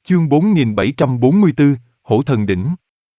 Chương 4744, Hổ Thần Đỉnh.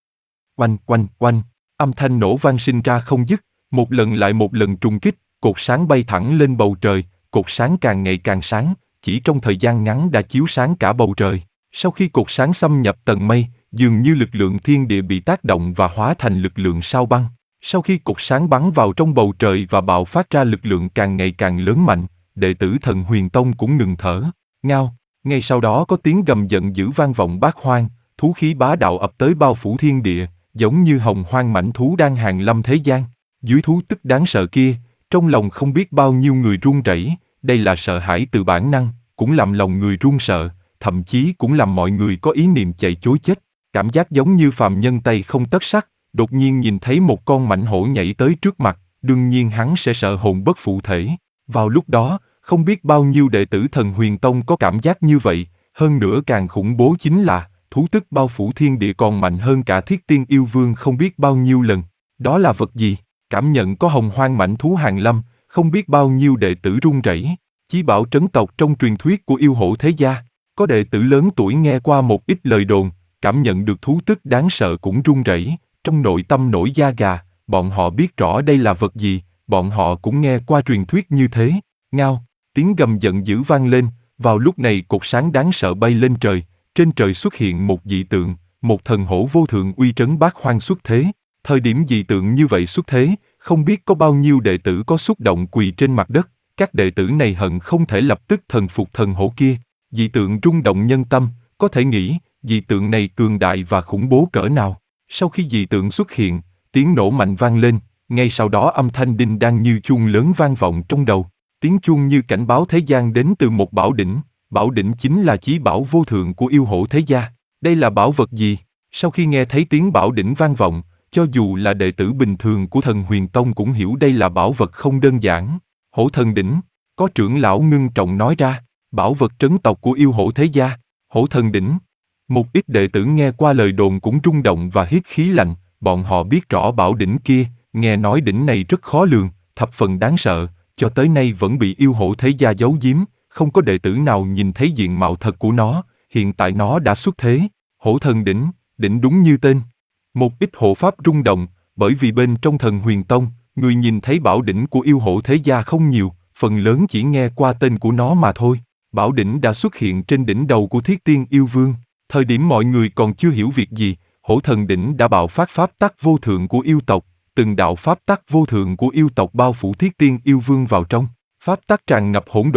Oanh oanh oanh, âm thanh nổ vang sinh ra không dứt, một lần lại một lần trùng kích, cột sáng bay thẳng lên bầu trời, cột sáng càng ngày càng sáng, chỉ trong thời gian ngắn đã chiếu sáng cả bầu trời. Sau khi cột sáng xâm nhập tầng mây, dường như lực lượng thiên địa bị tác động và hóa thành lực lượng sao băng. Sau khi cột sáng bắn vào trong bầu trời và bạo phát ra lực lượng càng ngày càng lớn mạnh, đệ tử Thần Huyền Tông cũng ngừng thở. Ngao. Ngay sau đó có tiếng gầm giận dữ vang vọng bát hoang, thú khí bá đạo ập tới bao phủ thiên địa, giống như hồng hoang mãnh thú đang hàng lâm thế gian. Dưới thú tức đáng sợ kia, trong lòng không biết bao nhiêu người run rẩy, đây là sợ hãi từ bản năng, cũng làm lòng người run sợ, thậm chí cũng làm mọi người có ý niệm chạy trối chết. Cảm giác giống như phàm nhân tay không tất sắt, đột nhiên nhìn thấy một con mãnh hổ nhảy tới trước mặt, đương nhiên hắn sẽ sợ hồn bất phụ thể. Vào lúc đó, không biết bao nhiêu đệ tử Thần Huyền Tông có cảm giác như vậy, hơn nữa càng khủng bố chính là, thú tức bao phủ thiên địa còn mạnh hơn cả Thiết Tiên Yêu Vương không biết bao nhiêu lần. Đó là vật gì? Cảm nhận có hồng hoang mãnh thú hàng lâm, không biết bao nhiêu đệ tử run rẩy. Chí bảo trấn tộc trong truyền thuyết của yêu hổ thế gia, có đệ tử lớn tuổi nghe qua một ít lời đồn, cảm nhận được thú tức đáng sợ cũng run rẩy, trong nội tâm nổi da gà, bọn họ biết rõ đây là vật gì, bọn họ cũng nghe qua truyền thuyết như thế. Ngao, tiếng gầm giận dữ vang lên, vào lúc này cột sáng đáng sợ bay lên trời, trên trời xuất hiện một dị tượng, một thần hổ vô thượng uy trấn bát hoang xuất thế. Thời điểm dị tượng như vậy xuất thế, không biết có bao nhiêu đệ tử có xúc động quỳ trên mặt đất, các đệ tử này hận không thể lập tức thần phục thần hổ kia. Dị tượng rung động nhân tâm, có thể nghĩ, dị tượng này cường đại và khủng bố cỡ nào. Sau khi dị tượng xuất hiện, tiếng nổ mạnh vang lên, ngay sau đó âm thanh đinh đang như chuông lớn vang vọng trong đầu. Tiếng chuông như cảnh báo thế gian đến từ một bảo đỉnh chính là chí bảo vô thượng của yêu hổ thế gia. Đây là bảo vật gì? Sau khi nghe thấy tiếng bảo đỉnh vang vọng, cho dù là đệ tử bình thường của Thần Huyền Tông cũng hiểu đây là bảo vật không đơn giản. Hổ Thần Đỉnh, có trưởng lão ngưng trọng nói ra, bảo vật trấn tộc của yêu hổ thế gia, Hổ Thần Đỉnh. Một ít đệ tử nghe qua lời đồn cũng rung động và hít khí lạnh, bọn họ biết rõ bảo đỉnh kia, nghe nói đỉnh này rất khó lường, thập phần đáng sợ, cho tới nay vẫn bị yêu hổ thế gia giấu giếm, không có đệ tử nào nhìn thấy diện mạo thật của nó, hiện tại nó đã xuất thế. Hổ Thần Đỉnh, đỉnh đúng như tên. Một ít hộ pháp rung động, bởi vì bên trong Thần Huyền Tông, người nhìn thấy bảo đỉnh của yêu hổ thế gia không nhiều, phần lớn chỉ nghe qua tên của nó mà thôi. Bảo đỉnh đã xuất hiện trên đỉnh đầu của Thiết Tiên Yêu Vương. Thời điểm mọi người còn chưa hiểu việc gì, Hổ Thần Đỉnh đã bạo phát pháp tắc vô thượng của yêu tộc, từng đạo pháp tắc vô thượng của yêu tộc bao phủ Thiết Tiên Yêu Vương vào trong. Pháp tắc tràn ngập hỗn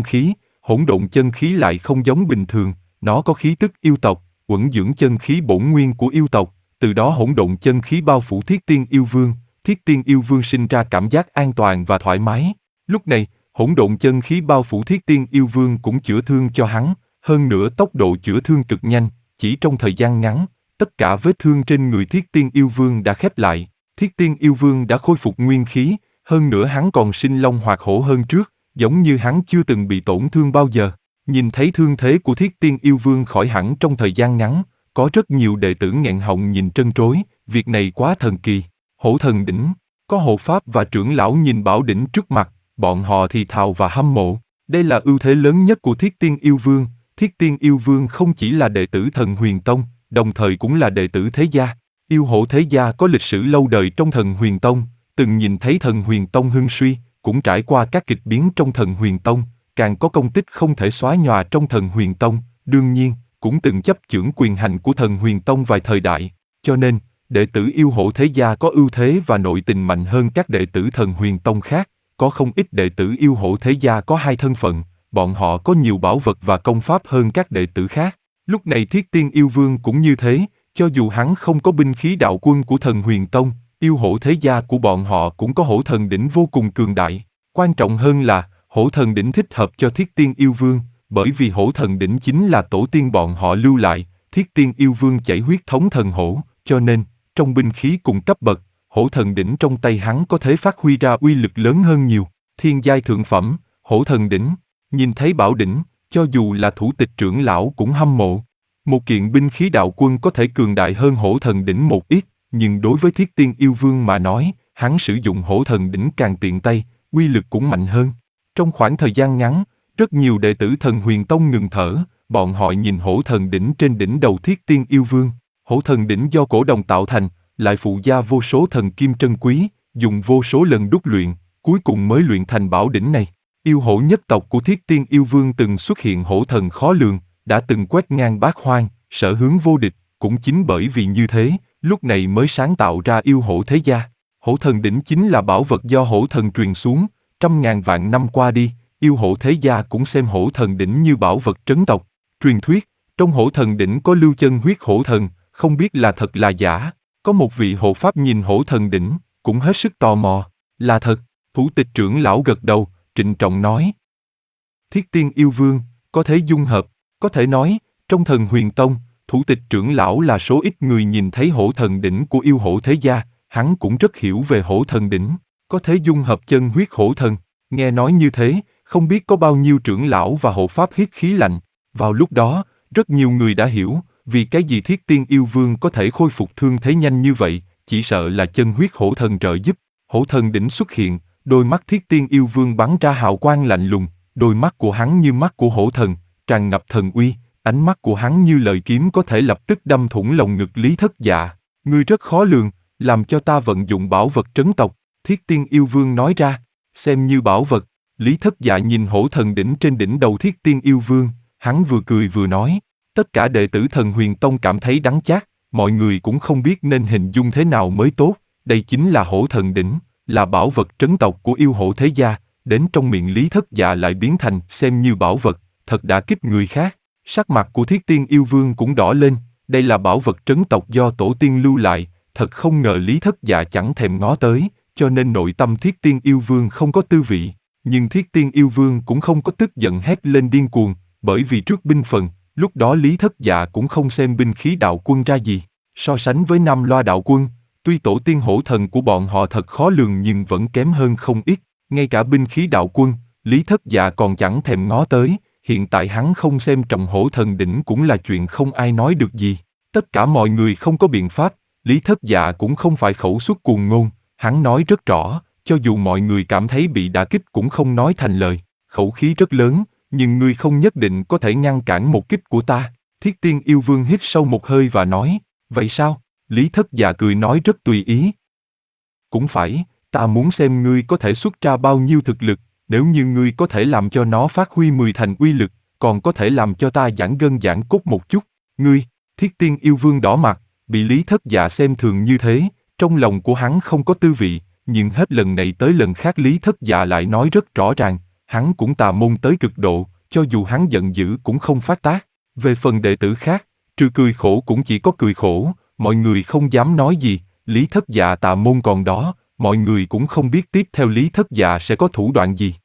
độn chân khí lại không giống bình thường, nó có khí tức yêu tộc, uẩn dưỡng chân khí bổn nguyên của yêu tộc, từ đó hỗn độn chân khí bao phủ Thiết Tiên Yêu Vương, Thiết Tiên Yêu Vương sinh ra cảm giác an toàn và thoải mái. Lúc này, hỗn độn chân khí bao phủ Thiết Tiên Yêu Vương cũng chữa thương cho hắn, hơn nữa tốc độ chữa thương cực nhanh, chỉ trong thời gian ngắn, tất cả vết thương trên người Thiết Tiên Yêu Vương đã khép lại, Thiết Tiên Yêu Vương đã khôi phục nguyên khí, hơn nữa hắn còn sinh long hoạt hổ hơn trước, giống như hắn chưa từng bị tổn thương bao giờ. Nhìn thấy thương thế của Thiết Tiên Yêu Vương khỏi hẳn trong thời gian ngắn, có rất nhiều đệ tử nghẹn họng nhìn trân trối, việc này quá thần kỳ. Hổ Thần Đỉnh, có hộ pháp và trưởng lão nhìn bảo đỉnh trước mặt, bọn họ thì thào và hâm mộ. Đây là ưu thế lớn nhất của Thiết Tiên Yêu Vương. Thiết Tiên Yêu Vương không chỉ là đệ tử Thần Huyền Tông, đồng thời cũng là đệ tử thế gia. Yêu hổ thế gia có lịch sử lâu đời trong Thần Huyền Tông, từng nhìn thấy Thần Huyền Tông hưng suy, cũng trải qua các kịch biến trong Thần Huyền Tông, càng có công tích không thể xóa nhòa trong Thần Huyền Tông, đương nhiên, cũng từng chấp chưởng quyền hành của Thần Huyền Tông vài thời đại, cho nên, đệ tử yêu hổ thế gia có ưu thế và nội tình mạnh hơn các đệ tử Thần Huyền Tông khác, có không ít đệ tử yêu hổ thế gia có hai thân phận, bọn họ có nhiều bảo vật và công pháp hơn các đệ tử khác. Lúc này Thiết Tiên Yêu Vương cũng như thế, cho dù hắn không có binh khí đạo quân của Thần Huyền Tông, yêu hổ thế gia của bọn họ cũng có Hổ Thần Đỉnh vô cùng cường đại. Quan trọng hơn là, Hổ Thần Đỉnh thích hợp cho Thiết Tiên Yêu Vương, bởi vì Hổ Thần Đỉnh chính là tổ tiên bọn họ lưu lại, Thiết Tiên Yêu Vương chảy huyết thống thần hổ, cho nên, trong binh khí cùng cấp bậc, Hổ Thần Đỉnh trong tay hắn có thể phát huy ra uy lực lớn hơn nhiều. Thiên giai thượng phẩm, Hổ Thần Đỉnh, nhìn thấy bảo đỉnh, cho dù là thủ tịch trưởng lão cũng hâm mộ. Một kiện binh khí đạo quân có thể cường đại hơn Hổ Thần Đỉnh một ít, nhưng đối với Thiết Tiên Yêu Vương mà nói, hắn sử dụng Hổ Thần Đỉnh càng tiện tay, uy lực cũng mạnh hơn. Trong khoảng thời gian ngắn, rất nhiều đệ tử Thần Huyền Tông ngừng thở, bọn họ nhìn hổ thần đỉnh trên đỉnh đầu Thiết Tiên Yêu Vương. Hổ thần đỉnh do cổ đồng tạo thành, lại phụ gia vô số thần kim trân quý, dùng vô số lần đúc luyện, cuối cùng mới luyện thành bảo đỉnh này. Yêu hổ nhất tộc của Thiết Tiên Yêu Vương từng xuất hiện hổ thần khó lường, đã từng quét ngang bát hoang, sở hướng vô địch, cũng chính bởi vì như thế, lúc này mới sáng tạo ra yêu hổ thế gia. Hổ thần đỉnh chính là bảo vật do hổ thần truyền xuống, trăm ngàn vạn năm qua đi, yêu hổ thế gia cũng xem hổ thần đỉnh như bảo vật trấn tộc. Truyền thuyết, trong hổ thần đỉnh có lưu chân huyết hổ thần, không biết là thật là giả. Có một vị hộ pháp nhìn hổ thần đỉnh, cũng hết sức tò mò. Là thật, thủ tịch trưởng lão gật đầu, trịnh trọng nói. Thiết Tiên Yêu Vương, có thể dung hợp, có thể nói, trong Thần Huyền Tông, thủ tịch trưởng lão là số ít người nhìn thấy hổ thần đỉnh của yêu hổ thế gia, hắn cũng rất hiểu về hổ thần đỉnh, có thể dung hợp chân huyết hổ thần. Nghe nói như thế, không biết có bao nhiêu trưởng lão và hộ pháp hít khí lạnh. Vào lúc đó, rất nhiều người đã hiểu, vì cái gì Thiết Tiên Yêu Vương có thể khôi phục thương thế nhanh như vậy, chỉ sợ là chân huyết hổ thần trợ giúp. Hổ thần đỉnh xuất hiện, đôi mắt Thiết Tiên Yêu Vương bắn ra hào quang lạnh lùng, đôi mắt của hắn như mắt của hổ thần, tràn ngập thần uy, ánh mắt của hắn như lợi kiếm có thể lập tức đâm thủng lồng ngực Lý Thất Dạ. Ngươi rất khó lường, làm cho ta vận dụng bảo vật trấn tộc, Thiết Tiên Yêu Vương nói ra, xem như bảo vật. Lý Thất Dạ nhìn hổ thần đỉnh trên đỉnh đầu Thiết Tiên Yêu Vương, hắn vừa cười vừa nói, tất cả đệ tử Thần Huyền Tông cảm thấy đắng chát, mọi người cũng không biết nên hình dung thế nào mới tốt, đây chính là hổ thần đỉnh, là bảo vật trấn tộc của yêu hổ thế gia, đến trong miệng Lý Thất Dạ lại biến thành xem như bảo vật, thật đã kích người khác. Sắc mặt của Thiết Tiên Yêu Vương cũng đỏ lên, đây là bảo vật trấn tộc do tổ tiên lưu lại, thật không ngờ Lý Thất Dạ chẳng thèm ngó tới, cho nên nội tâm Thiết Tiên Yêu Vương không có tư vị. Nhưng Thiết Tiên Yêu Vương cũng không có tức giận hét lên điên cuồng, bởi vì trước binh phần, lúc đó Lý Thất Dạ cũng không xem binh khí đạo quân ra gì. So sánh với Nam Loa đạo quân, tuy tổ tiên hổ thần của bọn họ thật khó lường nhưng vẫn kém hơn không ít, ngay cả binh khí đạo quân, Lý Thất Dạ còn chẳng thèm ngó tới, hiện tại hắn không xem trọng hổ thần đỉnh cũng là chuyện không ai nói được gì. Tất cả mọi người không có biện pháp, Lý Thất Dạ cũng không phải khẩu suất cuồng ngôn, hắn nói rất rõ, cho dù mọi người cảm thấy bị đả kích cũng không nói thành lời, khẩu khí rất lớn, nhưng ngươi không nhất định có thể ngăn cản một kích của ta. Thiết Tiên Yêu Vương hít sâu một hơi và nói, vậy sao? Lý Thất Dạ cười nói rất tùy ý. Cũng phải, ta muốn xem ngươi có thể xuất ra bao nhiêu thực lực, nếu như ngươi có thể làm cho nó phát huy 10 thành uy lực, còn có thể làm cho ta giãn gân giãn cốt một chút. Ngươi, Thiết Tiên Yêu Vương đỏ mặt, bị Lý Thất Dạ xem thường như thế, trong lòng của hắn không có tư vị, nhưng hết lần này tới lần khác Lý Thất Dạ lại nói rất rõ ràng, hắn cũng tà môn tới cực độ, cho dù hắn giận dữ cũng không phát tác. Về phần đệ tử khác, trừ cười khổ cũng chỉ có cười khổ, mọi người không dám nói gì, Lý Thất Dạ tà môn còn đó, mọi người cũng không biết tiếp theo Lý Thất Dạ sẽ có thủ đoạn gì.